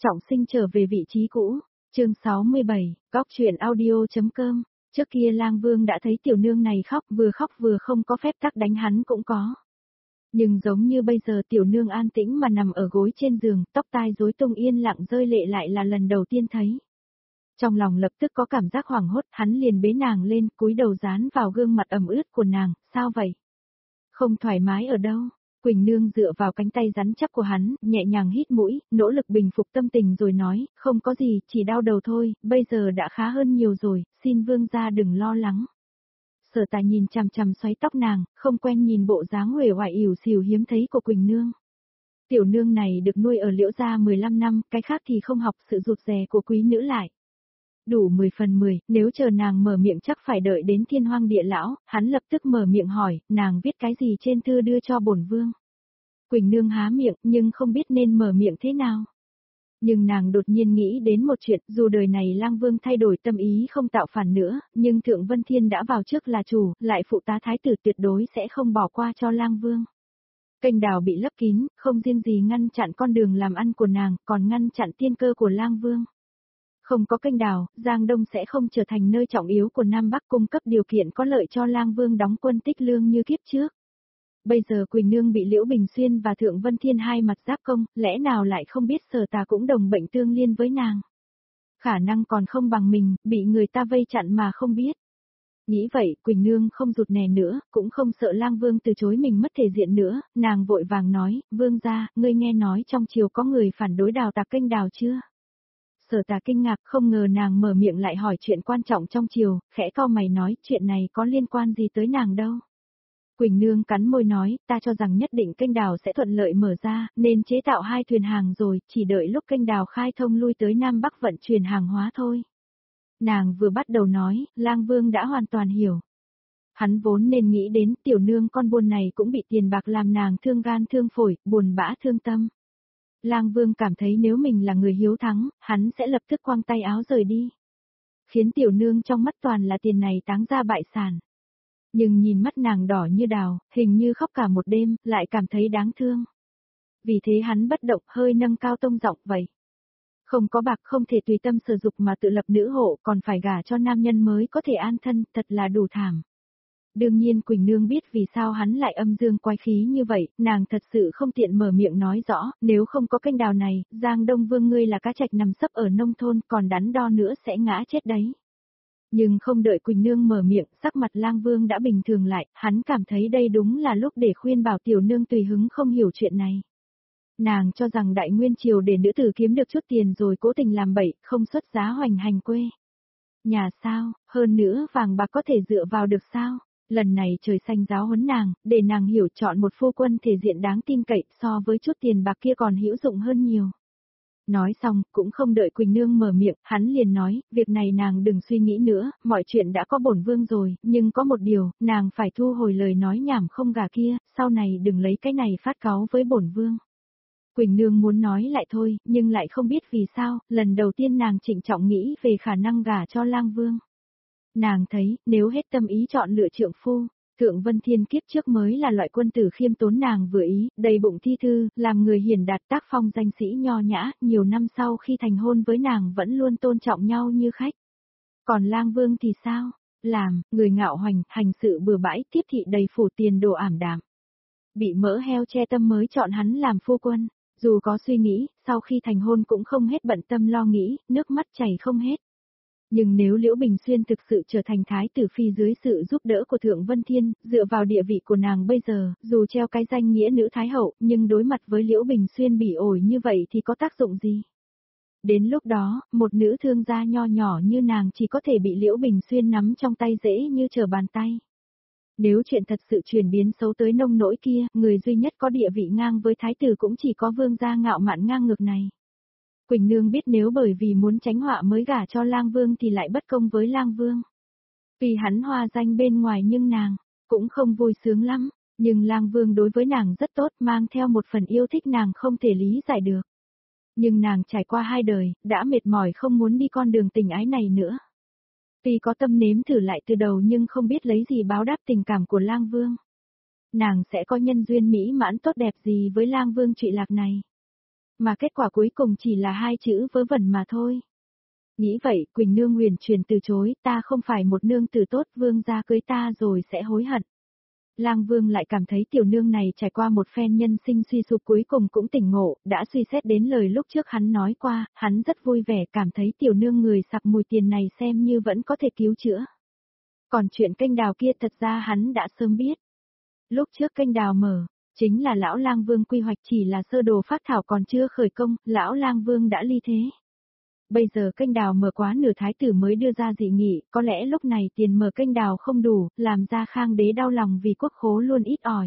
Trọng sinh trở về vị trí cũ, chương 67, góc truyện audio.com, trước kia Lang Vương đã thấy tiểu nương này khóc vừa không có phép tắc đánh hắn cũng có. Nhưng giống như bây giờ tiểu nương an tĩnh mà nằm ở gối trên giường, tóc tai rối tung yên lặng rơi lệ lại là lần đầu tiên thấy. Trong lòng lập tức có cảm giác hoảng hốt, hắn liền bế nàng lên, cúi đầu dán vào gương mặt ẩm ướt của nàng, sao vậy? Không thoải mái ở đâu? Quỳnh Nương dựa vào cánh tay rắn chắc của hắn, nhẹ nhàng hít mũi, nỗ lực bình phục tâm tình rồi nói, không có gì, chỉ đau đầu thôi, bây giờ đã khá hơn nhiều rồi, xin vương gia đừng lo lắng. Sở Tài nhìn chằm chằm xoáy tóc nàng, không quen nhìn bộ dáng uể oải ỉu xìu hiếm thấy của Quỳnh Nương. Tiểu nương này được nuôi ở Liễu gia 15 năm, cái khác thì không học sự rụt rè của quý nữ lại. Đủ 10 phần 10, nếu chờ nàng mở miệng chắc phải đợi đến Thiên Hoang Địa Lão, hắn lập tức mở miệng hỏi, nàng viết cái gì trên thư đưa cho bổn vương. Quỳnh Nương há miệng, nhưng không biết nên mở miệng thế nào. Nhưng nàng đột nhiên nghĩ đến một chuyện, dù đời này Lang Vương thay đổi tâm ý không tạo phản nữa, nhưng Thượng Vân Thiên đã vào trước là chủ, lại phụ tá thái tử tuyệt đối sẽ không bỏ qua cho Lang Vương. Kênh đào bị lấp kín, không riêng gì ngăn chặn con đường làm ăn của nàng, còn ngăn chặn tiên cơ của Lang Vương. Không có kênh đào, Giang Đông sẽ không trở thành nơi trọng yếu của Nam Bắc cung cấp điều kiện có lợi cho Lang Vương đóng quân tích lương như kiếp trước. Bây giờ Quỳnh Nương bị Liễu Bình Xuyên và Thượng Vân Thiên hai mặt giáp công, lẽ nào lại không biết Sở Tà cũng đồng bệnh tương liên với nàng. Khả năng còn không bằng mình, bị người ta vây chặn mà không biết. Nghĩ vậy, Quỳnh Nương không rụt nè nữa, cũng không sợ Lang Vương từ chối mình mất thể diện nữa, nàng vội vàng nói, Vương gia, ngươi nghe nói trong triều có người phản đối đào tạc kênh đào chưa? Sở Tà kinh ngạc không ngờ nàng mở miệng lại hỏi chuyện quan trọng trong triều, khẽ cau mày nói, chuyện này có liên quan gì tới nàng đâu. Quỳnh Nương cắn môi nói, ta cho rằng nhất định kênh đào sẽ thuận lợi mở ra, nên chế tạo 2 thuyền hàng rồi, chỉ đợi lúc kênh đào khai thông lui tới Nam Bắc vận chuyển hàng hóa thôi. Nàng vừa bắt đầu nói, Lang Vương đã hoàn toàn hiểu. Hắn vốn nên nghĩ đến tiểu nương con buôn này cũng bị tiền bạc làm nàng thương gan thương phổi, buồn bã thương tâm. Lang Vương cảm thấy nếu mình là người hiếu thắng, hắn sẽ lập tức quăng tay áo rời đi. Khiến tiểu nương trong mắt toàn là tiền này táng ra bại sản. Nhưng nhìn mắt nàng đỏ như đào, hình như khóc cả một đêm, lại cảm thấy đáng thương. Vì thế hắn bất động hơi nâng cao tông giọng vậy. Không có bạc không thể tùy tâm sử dụng mà tự lập nữ hộ còn phải gả cho nam nhân mới có thể an thân, thật là đủ thảm. Đương nhiên Quỳnh Nương biết vì sao hắn lại âm dương quái khí như vậy, nàng thật sự không tiện mở miệng nói rõ, nếu không có kênh đào này, Giang Đông Vương ngươi là cá trạch nằm sấp ở nông thôn còn đắn đo nữa sẽ ngã chết đấy. Nhưng không đợi Quỳnh Nương mở miệng, sắc mặt Lang Vương đã bình thường lại, hắn cảm thấy đây đúng là lúc để khuyên bảo tiểu nương tùy hứng không hiểu chuyện này. Nàng cho rằng đại nguyên triều để nữ tử kiếm được chút tiền rồi cố tình làm bậy, không xuất giá hoành hành quê. Nhà sao, hơn nữa vàng bạc có thể dựa vào được sao? Lần này trời xanh giáo huấn nàng, để nàng hiểu chọn một phu quân thể diện đáng tin cậy so với chút tiền bạc kia còn hữu dụng hơn nhiều. Nói xong, cũng không đợi Quỳnh Nương mở miệng, hắn liền nói, việc này nàng đừng suy nghĩ nữa, mọi chuyện đã có bổn vương rồi, nhưng có một điều, nàng phải thu hồi lời nói nhảm không gả kia, sau này đừng lấy cái này phát cáu với bổn vương. Quỳnh Nương muốn nói lại thôi, nhưng lại không biết vì sao, lần đầu tiên nàng trịnh trọng nghĩ về khả năng gả cho Lang Vương. Nàng thấy, nếu hết tâm ý chọn lựa trượng phu, Thượng Vân Thiên kiếp trước mới là loại quân tử khiêm tốn nàng vừa ý, đầy bụng thi thư, làm người hiền đạt tác phong danh sĩ nho nhã, nhiều năm sau khi thành hôn với nàng vẫn luôn tôn trọng nhau như khách. Còn Lang Vương thì sao? Làm, người ngạo hoành, hành sự bừa bãi, tiếp thị đầy phủ tiền đồ ảm đạm. Bị mỡ heo che tâm mới chọn hắn làm phu quân, dù có suy nghĩ, sau khi thành hôn cũng không hết bận tâm lo nghĩ, nước mắt chảy không hết. Nhưng nếu Liễu Bình Xuyên thực sự trở thành thái tử phi dưới sự giúp đỡ của Thượng Vân Thiên, dựa vào địa vị của nàng bây giờ, dù treo cái danh nghĩa nữ thái hậu, nhưng đối mặt với Liễu Bình Xuyên bỉ ổi như vậy thì có tác dụng gì? Đến lúc đó, một nữ thương gia nho nhỏ như nàng chỉ có thể bị Liễu Bình Xuyên nắm trong tay dễ như trở bàn tay. Nếu chuyện thật sự chuyển biến xấu tới nông nỗi kia, người duy nhất có địa vị ngang với thái tử cũng chỉ có vương gia ngạo mạn ngang ngược này. Quỳnh Nương biết nếu bởi vì muốn tránh họa mới gả cho Lang Vương thì lại bất công với Lang Vương. Vì hắn hoa danh bên ngoài nhưng nàng cũng không vui sướng lắm, nhưng Lang Vương đối với nàng rất tốt, mang theo một phần yêu thích nàng không thể lý giải được. Nhưng nàng trải qua 2 đời, đã mệt mỏi không muốn đi con đường tình ái này nữa. Tuy có tâm nếm thử lại từ đầu nhưng không biết lấy gì báo đáp tình cảm của Lang Vương. Nàng sẽ có nhân duyên mỹ mãn tốt đẹp gì với Lang Vương trụy lạc này. Mà kết quả cuối cùng chỉ là hai chữ vớ vẩn mà thôi. Nghĩ vậy, Quỳnh Nương huyền truyền từ chối, ta không phải một nương tử tốt, vương gia cưới ta rồi sẽ hối hận. Lang Vương lại cảm thấy tiểu nương này trải qua một phen nhân sinh suy sụp cuối cùng cũng tỉnh ngộ, đã suy xét đến lời lúc trước hắn nói qua, hắn rất vui vẻ cảm thấy tiểu nương người sặc mùi tiền này xem như vẫn có thể cứu chữa. Còn chuyện kênh đào kia thật ra hắn đã sớm biết. Lúc trước kênh đào mở, chính là lão Lang Vương quy hoạch chỉ là sơ đồ phác thảo còn chưa khởi công, lão Lang Vương đã ly thế. Bây giờ kênh đào mở quá nửa thái tử mới đưa ra dị nghị, có lẽ lúc này tiền mở kênh đào không đủ, làm ra Khang đế đau lòng vì quốc khố luôn ít ỏi.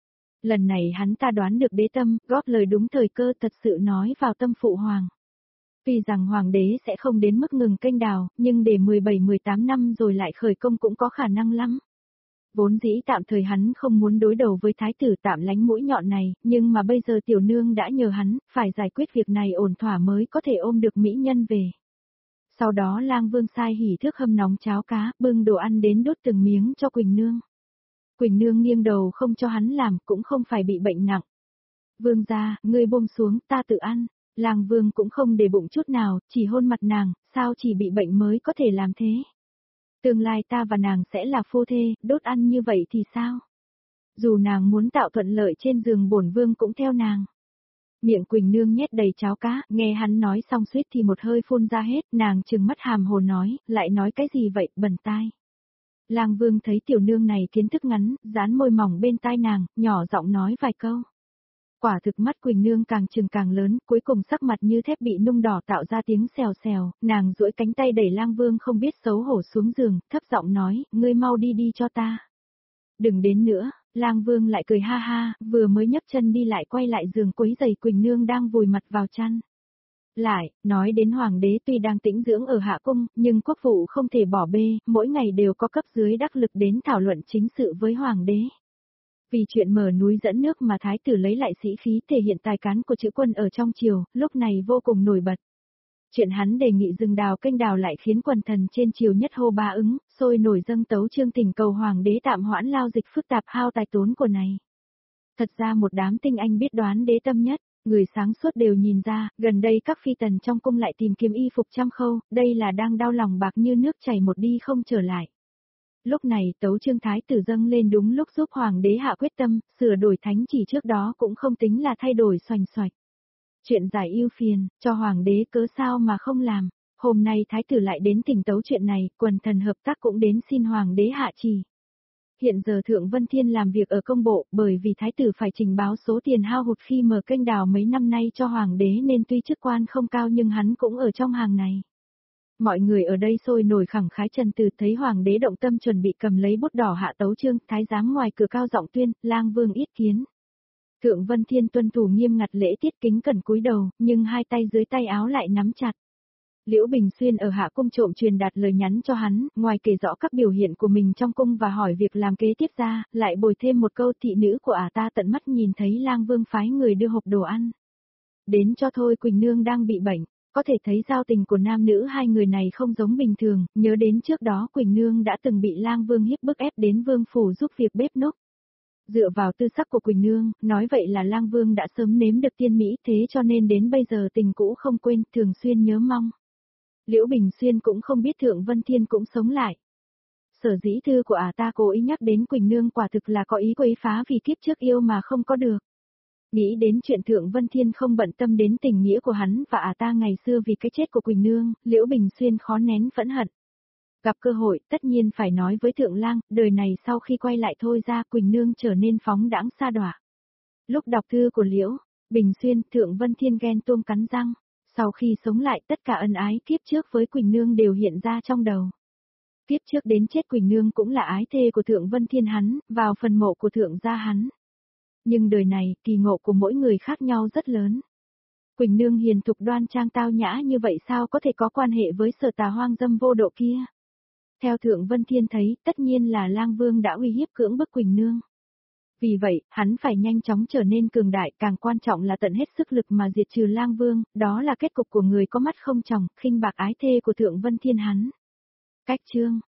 Lần này hắn ta đoán được đế tâm, góp lời đúng thời cơ thật sự nói vào tâm phụ hoàng. Vì rằng hoàng đế sẽ không đến mức ngừng kênh đào, nhưng để 17-18 năm rồi lại khởi công cũng có khả năng lắm. Vốn dĩ tạm thời hắn không muốn đối đầu với thái tử tạm lánh mũi nhọn này, nhưng mà bây giờ tiểu nương đã nhờ hắn, phải giải quyết việc này ổn thỏa mới có thể ôm được mỹ nhân về. Sau đó Lang Vương sai hỉ thước hâm nóng cháo cá, bưng đồ ăn đến đốt từng miếng cho Quỳnh Nương. Quỳnh Nương nghiêng đầu không cho hắn làm, cũng không phải bị bệnh nặng. Vương gia, ngươi buông xuống, ta tự ăn. Lang Vương cũng không để bụng chút nào, chỉ hôn mặt nàng, sao chỉ bị bệnh mới có thể làm thế. Tương lai ta và nàng sẽ là phu thê, đốt ăn như vậy thì sao? Dù nàng muốn tạo thuận lợi trên giường bổn vương cũng theo nàng. Miệng Quỳnh Nương nhét đầy cháo cá, nghe hắn nói xong suýt thì một hơi phun ra hết, nàng trừng mắt hàm hồ nói, lại nói cái gì vậy, bẩn tai. Lang Vương thấy tiểu nương này kiến thức ngắn, dán môi mỏng bên tai nàng, nhỏ giọng nói vài câu. Quả thực mắt Quỳnh Nương càng trừng càng lớn, cuối cùng sắc mặt như thép bị nung đỏ tạo ra tiếng xèo xèo, nàng duỗi cánh tay đẩy Lang Vương không biết xấu hổ xuống giường, thấp giọng nói, ngươi mau đi đi cho ta. Đừng đến nữa, Lang Vương lại cười ha ha, vừa mới nhấc chân đi lại quay lại giường quấy giày Quỳnh Nương đang vùi mặt vào chăn. Lại, nói đến hoàng đế tuy đang tĩnh dưỡng ở hạ cung, nhưng quốc vụ không thể bỏ bê, mỗi ngày đều có cấp dưới đắc lực đến thảo luận chính sự với hoàng đế. Vì chuyện mở núi dẫn nước mà thái tử lấy lại sĩ khí thể hiện tài cán của chữ quân ở trong triều, lúc này vô cùng nổi bật. Chuyện hắn đề nghị dừng đào kênh đào lại khiến quần thần trên triều nhất hô ba ứng, sôi nổi dâng tấu chương thỉnh cầu hoàng đế tạm hoãn lao dịch phức tạp hao tài tốn của này. Thật ra một đám tinh anh biết đoán đế tâm nhất, người sáng suốt đều nhìn ra, gần đây các phi tần trong cung lại tìm kiếm y phục trăm khâu, đây là đang đau lòng bạc như nước chảy một đi không trở lại. Lúc này tấu chương thái tử dâng lên đúng lúc giúp hoàng đế hạ quyết tâm, sửa đổi thánh chỉ trước đó cũng không tính là thay đổi xoành xoạch. Chuyện giải ưu phiền, cho hoàng đế cớ sao mà không làm, hôm nay thái tử lại đến thỉnh tấu chuyện này, quần thần hợp tác cũng đến xin hoàng đế hạ chỉ. Hiện giờ Thượng Vân Thiên làm việc ở công bộ, bởi vì thái tử phải trình báo số tiền hao hụt khi mở kênh đào mấy năm nay cho hoàng đế nên tuy chức quan không cao nhưng hắn cũng ở trong hàng này. Mọi người ở đây sôi nổi khẳng khái trần từ thấy hoàng đế động tâm chuẩn bị cầm lấy bút đỏ hạ tấu chương, thái giám ngoài cửa cao giọng tuyên, Lang Vương yết kiến. Thượng Vân Thiên tuân thủ nghiêm ngặt lễ tiết kính cẩn cúi đầu, nhưng hai tay dưới tay áo lại nắm chặt. Liễu Bình Xuyên ở hạ cung trộm truyền đạt lời nhắn cho hắn, ngoài kể rõ các biểu hiện của mình trong cung và hỏi việc làm kế tiếp ra, lại bồi thêm một câu thị nữ của ta tận mắt nhìn thấy Lang Vương phái người đưa hộp đồ ăn. Đến cho thôi Quỳnh Nương đang bị bệnh, có thể thấy giao tình của nam nữ hai người này không giống bình thường, nhớ đến trước đó Quỳnh Nương đã từng bị Lang Vương hiếp bức ép đến vương phủ giúp việc bếp núc. Dựa vào tư sắc của Quỳnh Nương, nói vậy là Lang Vương đã sớm nếm được tiên mỹ thế cho nên đến bây giờ tình cũ không quên, thường xuyên nhớ mong. Liễu Bình Xuyên cũng không biết Thượng Vân Thiên cũng sống lại. Sở dĩ thư của ta cố ý nhắc đến Quỳnh Nương quả thực là có ý quấy phá vì kiếp trước yêu mà không có được. Nghĩ đến chuyện Thượng Vân Thiên không bận tâm đến tình nghĩa của hắn và ta ngày xưa vì cái chết của Quỳnh Nương, Liễu Bình Xuyên khó nén phẫn hận. Gặp cơ hội tất nhiên phải nói với Thượng Lang, đời này sau khi quay lại thôi ra Quỳnh Nương trở nên phóng đãng sa đọa. Lúc đọc thư của Liễu Bình Xuyên, Thượng Vân Thiên ghen tuông cắn răng. Sau khi sống lại tất cả ân ái kiếp trước với Quỳnh Nương đều hiện ra trong đầu. Kiếp trước đến chết Quỳnh Nương cũng là ái thê của Thượng Vân Thiên hắn, vào phần mộ của Thượng gia hắn. Nhưng đời này, kỳ ngộ của mỗi người khác nhau rất lớn. Quỳnh Nương hiền thục đoan trang tao nhã như vậy sao có thể có quan hệ với Sở Tà hoang dâm vô độ kia? Theo Thượng Vân Thiên thấy, tất nhiên là Lang Vương đã uy hiếp cưỡng bức Quỳnh Nương. Vì vậy, hắn phải nhanh chóng trở nên cường đại, càng quan trọng là tận hết sức lực mà diệt trừ Lang Vương, đó là kết cục của người có mắt không tròng, khinh bạc ái thê của Thượng Vân Thiên hắn. Cách chương